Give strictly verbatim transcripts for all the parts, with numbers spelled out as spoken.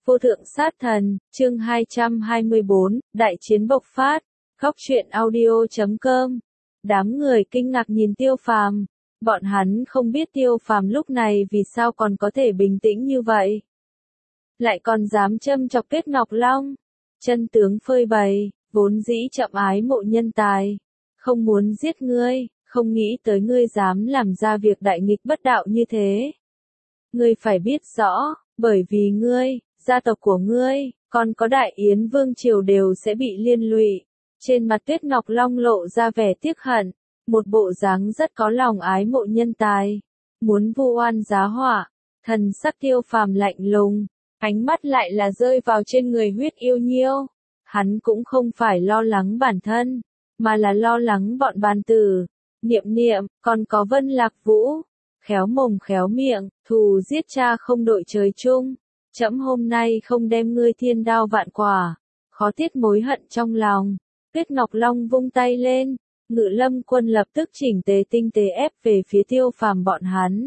Vô thượng sát thần, chương hai trăm hai mươi bốn, đại chiến bộc phát, góc truyện audio chấm com. Đám người kinh ngạc nhìn Tiêu Phàm, bọn hắn không biết Tiêu Phàm lúc này vì sao còn có thể bình tĩnh như vậy. Lại còn dám châm chọc Tuyết Ngọc Long, chân tướng phơi bày, vốn dĩ chậm ái mộ nhân tài, không muốn giết ngươi, không nghĩ tới ngươi dám làm ra việc đại nghịch bất đạo như thế. Ngươi phải biết rõ, bởi vì ngươi, gia tộc của ngươi, còn có Đại Yến Vương Triều đều sẽ bị liên lụy. Trên mặt Tuyết Ngọc Long lộ ra vẻ tiếc hận, một bộ dáng rất có lòng ái mộ nhân tài, muốn vu oan giá họa. Thần sắc Tiêu Phàm lạnh lùng, ánh mắt lại là rơi vào trên người Huyết Yêu Nhiêu. Hắn cũng không phải lo lắng bản thân, mà là lo lắng bọn bàn tử, Niệm Niệm, còn có Vân Lạc Vũ. Khéo mồm khéo miệng, thù giết cha không đội trời chung. Trẫm hôm nay không đem ngươi thiên đao vạn quả, khó tiết mối hận trong lòng. Tuyết Ngọc Long vung tay lên, Ngự Lâm quân lập tức chỉnh tề tinh tế ép về phía Tiêu Phàm bọn hắn.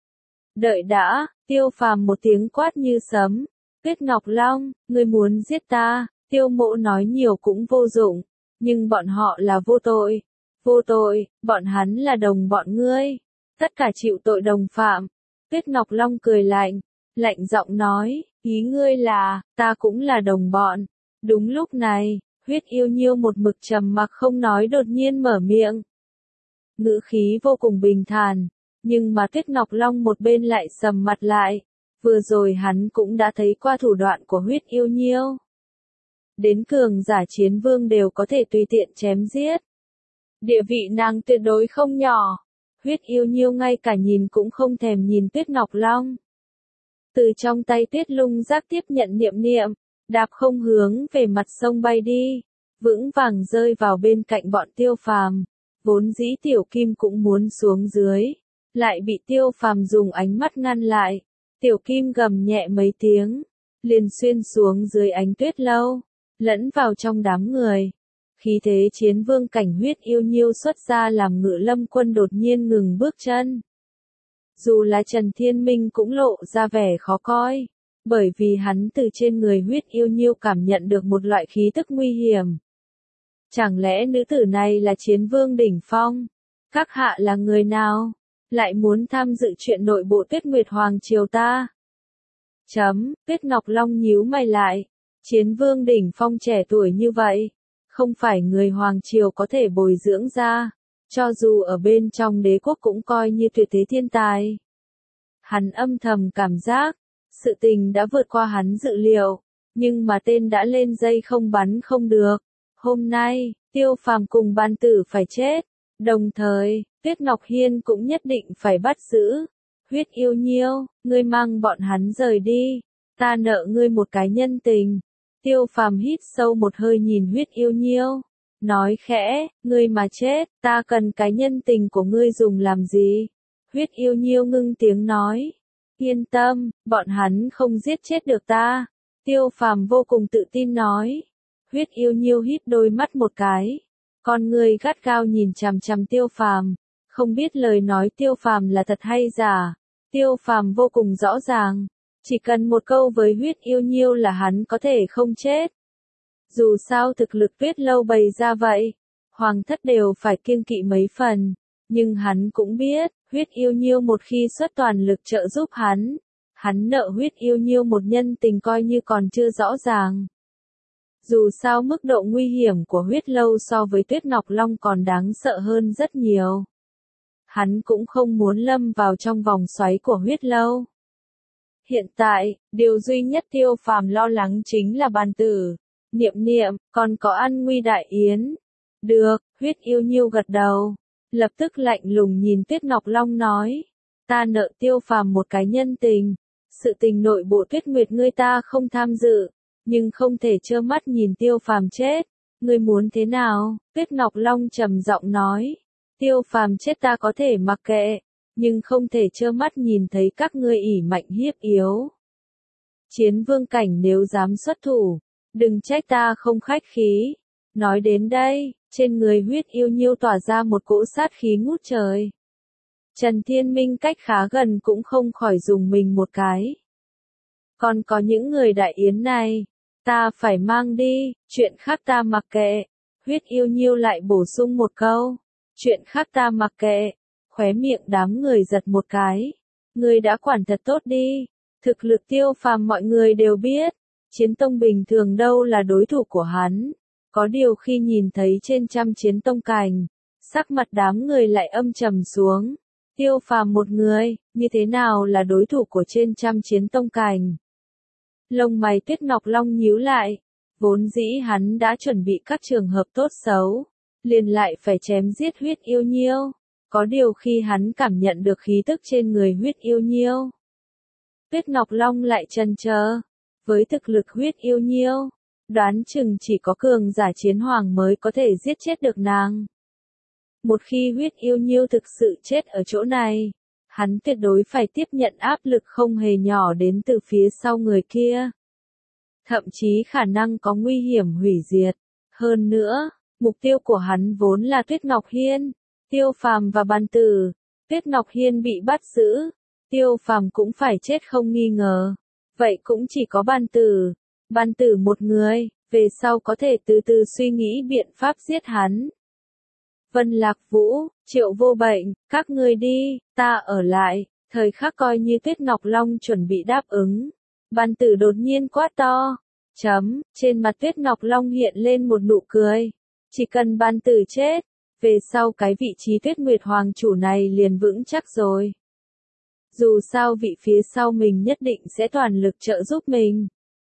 Đợi đã, Tiêu Phàm một tiếng quát như sấm. Tuyết Ngọc Long, ngươi muốn giết ta, Tiêu Mộ nói nhiều cũng vô dụng, nhưng bọn họ là vô tội. Vô tội, bọn hắn là đồng bọn ngươi. Tất cả chịu tội đồng phạm. Tuyết Ngọc Long cười lạnh, lạnh giọng nói, ý ngươi là, ta cũng là đồng bọn. Đúng lúc này, Huyết Yêu Nhiêu một mực trầm mặc không nói đột nhiên mở miệng. Ngữ khí vô cùng bình thản, nhưng mà Tuyết Ngọc Long một bên lại sầm mặt lại. Vừa rồi hắn cũng đã thấy qua thủ đoạn của Huyết Yêu Nhiêu. Đến cường giả chiến vương đều có thể tùy tiện chém giết. Địa vị nàng tuyệt đối không nhỏ. Huyết Yêu Nhiêu ngay cả nhìn cũng không thèm nhìn Tuyết Ngọc Long. Từ trong tay Tuyết Lung Giác tiếp nhận Niệm Niệm, đạp không hướng về mặt sông bay đi, vững vàng rơi vào bên cạnh bọn Tiêu Phàm. Vốn dĩ Tiểu Kim cũng muốn xuống dưới, lại bị Tiêu Phàm dùng ánh mắt ngăn lại. Tiểu Kim gầm nhẹ mấy tiếng, liền xuyên xuống dưới ánh tuyết lâu, lẫn vào trong đám người. Khí thế chiến vương cảnh Huyết Yêu Nhiêu xuất ra làm Ngự Lâm quân đột nhiên ngừng bước chân. Dù là Trần Thiên Minh cũng lộ ra vẻ khó coi, bởi vì hắn từ trên người Huyết Yêu Nhiêu cảm nhận được một loại khí tức nguy hiểm. Chẳng lẽ nữ tử này là chiến vương đỉnh phong? Các hạ là người nào? Lại muốn tham dự chuyện nội bộ Tuyết Nguyệt Hoàng triều ta? Chấm, Tuyết Ngọc Long nhíu mày lại. Chiến vương đỉnh phong trẻ tuổi như vậy, không phải người Hoàng triều có thể bồi dưỡng ra, cho dù ở bên trong đế quốc cũng coi như tuyệt thế thiên tài. Hắn âm thầm cảm giác, sự tình đã vượt qua hắn dự liệu, nhưng mà tên đã lên dây không bắn không được. Hôm nay, Tiêu Phàm cùng bàn tử phải chết, đồng thời, Tuyết Ngọc Hiên cũng nhất định phải bắt giữ. Huyết Yêu Nhiêu, ngươi mang bọn hắn rời đi, ta nợ ngươi một cái nhân tình. Tiêu Phàm hít sâu một hơi nhìn Huyết Yêu Nhiêu, nói khẽ, ngươi mà chết, ta cần cái nhân tình của ngươi dùng làm gì? Huyết Yêu Nhiêu ngưng tiếng nói, yên tâm, bọn hắn không giết chết được ta. Tiêu Phàm vô cùng tự tin nói. Huyết Yêu Nhiêu híp đôi mắt một cái, con người gắt gao nhìn chằm chằm Tiêu Phàm, không biết lời nói Tiêu Phàm là thật hay giả. Tiêu Phàm vô cùng rõ ràng, chỉ cần một câu với Huyết Yêu Nhiêu là hắn có thể không chết. Dù sao thực lực Tuyết lâu bày ra vậy, hoàng thất đều phải kiêng kỵ mấy phần, nhưng hắn cũng biết, Huyết Yêu Nhiêu một khi xuất toàn lực trợ giúp hắn, hắn nợ Huyết Yêu Nhiêu một nhân tình coi như còn chưa rõ ràng. Dù sao mức độ nguy hiểm của Huyết lâu so với Tuyết Ngọc Long còn đáng sợ hơn rất nhiều. Hắn cũng không muốn lâm vào trong vòng xoáy của Huyết lâu. Hiện tại, điều duy nhất Tiêu Phàm lo lắng chính là bàn tử, Niệm Niệm, còn có An Nguy Đại Yến. Được, Huyết Yêu Nhiêu gật đầu, lập tức lạnh lùng nhìn Tuyết Ngọc Long nói, ta nợ Tiêu Phàm một cái nhân tình, sự tình nội bộ Tuyết Nguyệt ngươi ta không tham dự, nhưng không thể trơ mắt nhìn Tiêu Phàm chết. Ngươi muốn thế nào? Tuyết Ngọc Long trầm giọng nói, Tiêu Phàm chết ta có thể mặc kệ, nhưng không thể trơ mắt nhìn thấy các ngươi ỷ mạnh hiếp yếu. Chiến vương cảnh nếu dám xuất thủ, đừng trách ta không khách khí. Nói đến đây, trên người Huyết Yêu Nhiêu tỏa ra một cỗ sát khí ngút trời. Trần Thiên Minh cách khá gần cũng không khỏi dùng mình một cái. Còn có những người đại yến này, ta phải mang đi, chuyện khác ta mặc kệ. Huyết Yêu Nhiêu lại bổ sung một câu, chuyện khác ta mặc kệ. Khóe miệng đám người giật một cái. Ngươi đã quản thật tốt đi. Thực lực Tiêu Phàm mọi người đều biết. Chiến tông bình thường đâu là đối thủ của hắn. Có điều khi nhìn thấy trên trăm chiến tông cành, sắc mặt đám người lại âm trầm xuống. Tiêu Phàm một người, như thế nào là đối thủ của trên trăm chiến tông cành? Lông mày Tuyết Ngọc Long nhíu lại. Vốn dĩ hắn đã chuẩn bị các trường hợp tốt xấu, liền lại phải chém giết Huyết Yêu Nhiêu. Có điều khi hắn cảm nhận được khí tức trên người Huyết Yêu Nhiêu, Tuyết Ngọc Long lại chần chờ. Với thực lực Huyết Yêu Nhiêu, đoán chừng chỉ có cường giả chiến hoàng mới có thể giết chết được nàng. Một khi Huyết Yêu Nhiêu thực sự chết ở chỗ này, hắn tuyệt đối phải tiếp nhận áp lực không hề nhỏ đến từ phía sau người kia. Thậm chí khả năng có nguy hiểm hủy diệt. Hơn nữa, mục tiêu của hắn vốn là Tuyết Ngọc Hiên, Tiêu Phàm và Ban Tử. Tuyết Ngọc Hiên bị bắt giữ, Tiêu Phàm cũng phải chết không nghi ngờ. Vậy cũng chỉ có Ban Tử. Ban Tử một người, về sau có thể từ từ suy nghĩ biện pháp giết hắn. Vân Lạc Vũ, Triệu Vô Bệnh, các ngươi đi, ta ở lại. Thời khắc coi như Tuyết Ngọc Long chuẩn bị đáp ứng. Ban Tử đột nhiên quát to. Chấm, trên mặt Tuyết Ngọc Long hiện lên một nụ cười. Chỉ cần Ban Tử chết, về sau cái vị trí Tuyết Nguyệt Hoàng chủ này liền vững chắc rồi. Dù sao vị phía sau mình nhất định sẽ toàn lực trợ giúp mình.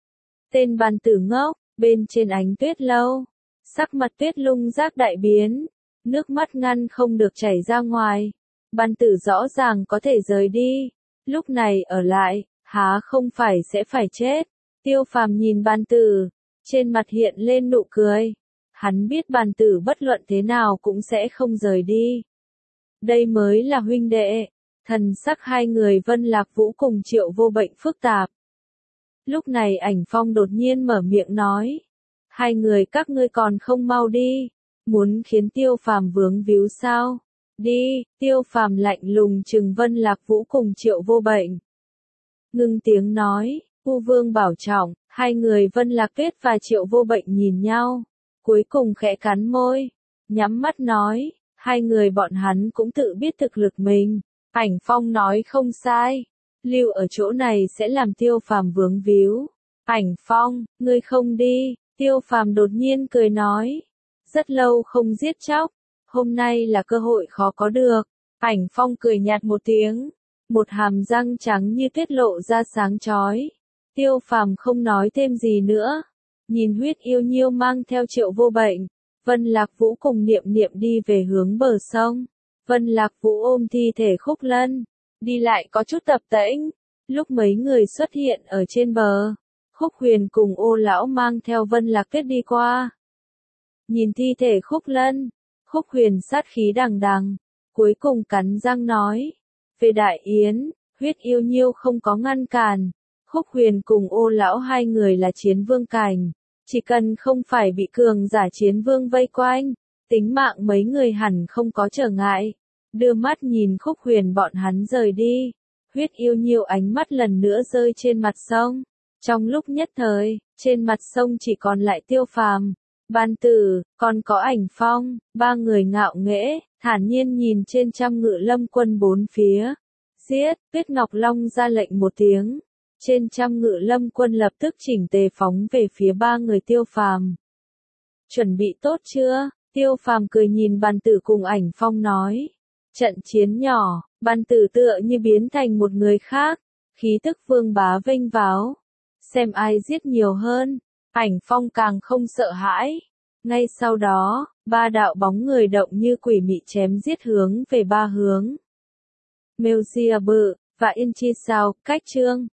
Tên Ban Tử ngốc, bên trên ánh tuyết lâu. Sắc mặt Tuyết Lung giác đại biến. Nước mắt ngăn không được chảy ra ngoài. Ban Tử rõ ràng có thể rời đi. Lúc này ở lại, há không phải sẽ phải chết. Tiêu Phàm nhìn Ban Tử, trên mặt hiện lên nụ cười. Hắn biết Ban Tử bất luận thế nào cũng sẽ không rời đi. Đây mới là huynh đệ. Thần sắc hai người Vân Lạc Vũ cùng Triệu Vô Bệnh phức tạp. Lúc này Ảnh Phong đột nhiên mở miệng nói. Hai người các ngươi còn không mau đi. Muốn khiến Tiêu Phàm vướng víu sao? Đi, Tiêu Phàm lạnh lùng trừng Vân Lạc Vũ cùng Triệu Vô Bệnh. Ngưng tiếng nói, U Vương bảo trọng, hai người Vân Lạc Tuyết và Triệu Vô Bệnh nhìn nhau. Cuối cùng khẽ cắn môi, nhắm mắt nói, hai người bọn hắn cũng tự biết thực lực mình. Ảnh Phong nói không sai, lưu ở chỗ này sẽ làm Tiêu Phàm vướng víu. Ảnh Phong, ngươi không đi, Tiêu Phàm đột nhiên cười nói. Rất lâu không giết chóc, hôm nay là cơ hội khó có được. Ảnh Phong cười nhạt một tiếng, một hàm răng trắng như tuyết lộ ra sáng chói. Tiêu Phàm không nói thêm gì nữa, nhìn Huyết Yêu Nhiêu mang theo Triệu Vô Bệnh, Vân Lạc Vũ cùng Niệm Niệm đi về hướng bờ sông. Vân Lạc Vũ ôm thi thể Khúc Lân, đi lại có chút tập tễnh. Lúc mấy người xuất hiện ở trên bờ, Khúc Huyền cùng Ô lão mang theo Vân Lạc Tuyết đi qua. Nhìn thi thể Khúc Lân, Khúc Huyền sát khí đằng đằng, cuối cùng cắn răng nói. Về Đại Yến, Huyết Yêu Nhiêu không có ngăn cản. Khúc Huyền cùng Ô lão hai người là chiến vương cảnh. Chỉ cần không phải bị cường giả chiến vương vây quanh, tính mạng mấy người hẳn không có trở ngại. Đưa mắt nhìn Khúc Huyền bọn hắn rời đi. Huyết Yêu Nhiêu ánh mắt lần nữa rơi trên mặt sông. Trong lúc nhất thời, trên mặt sông chỉ còn lại Tiêu Phàm, Ban Tử, còn có Ảnh Phong. Ba người ngạo nghễ, thản nhiên nhìn trên trăm ngự lâm quân bốn phía. Giết, Tuyết Ngọc Long ra lệnh một tiếng. Trên trăm ngự lâm quân lập tức chỉnh tề phóng về phía ba người Tiêu Phàm. Chuẩn bị tốt chưa? Tiêu Phàm cười nhìn Ban Tử cùng Ảnh Phong nói. Trận chiến nhỏ, Ban Tử tựa như biến thành một người khác, khí tức vương bá vênh váo. Xem ai giết nhiều hơn. Ảnh Phong càng không sợ hãi. Ngay sau đó, ba đạo bóng người động như quỷ mị chém giết hướng về ba hướng. Mêu Sia Bự và Yên Chi Sao, cách chương.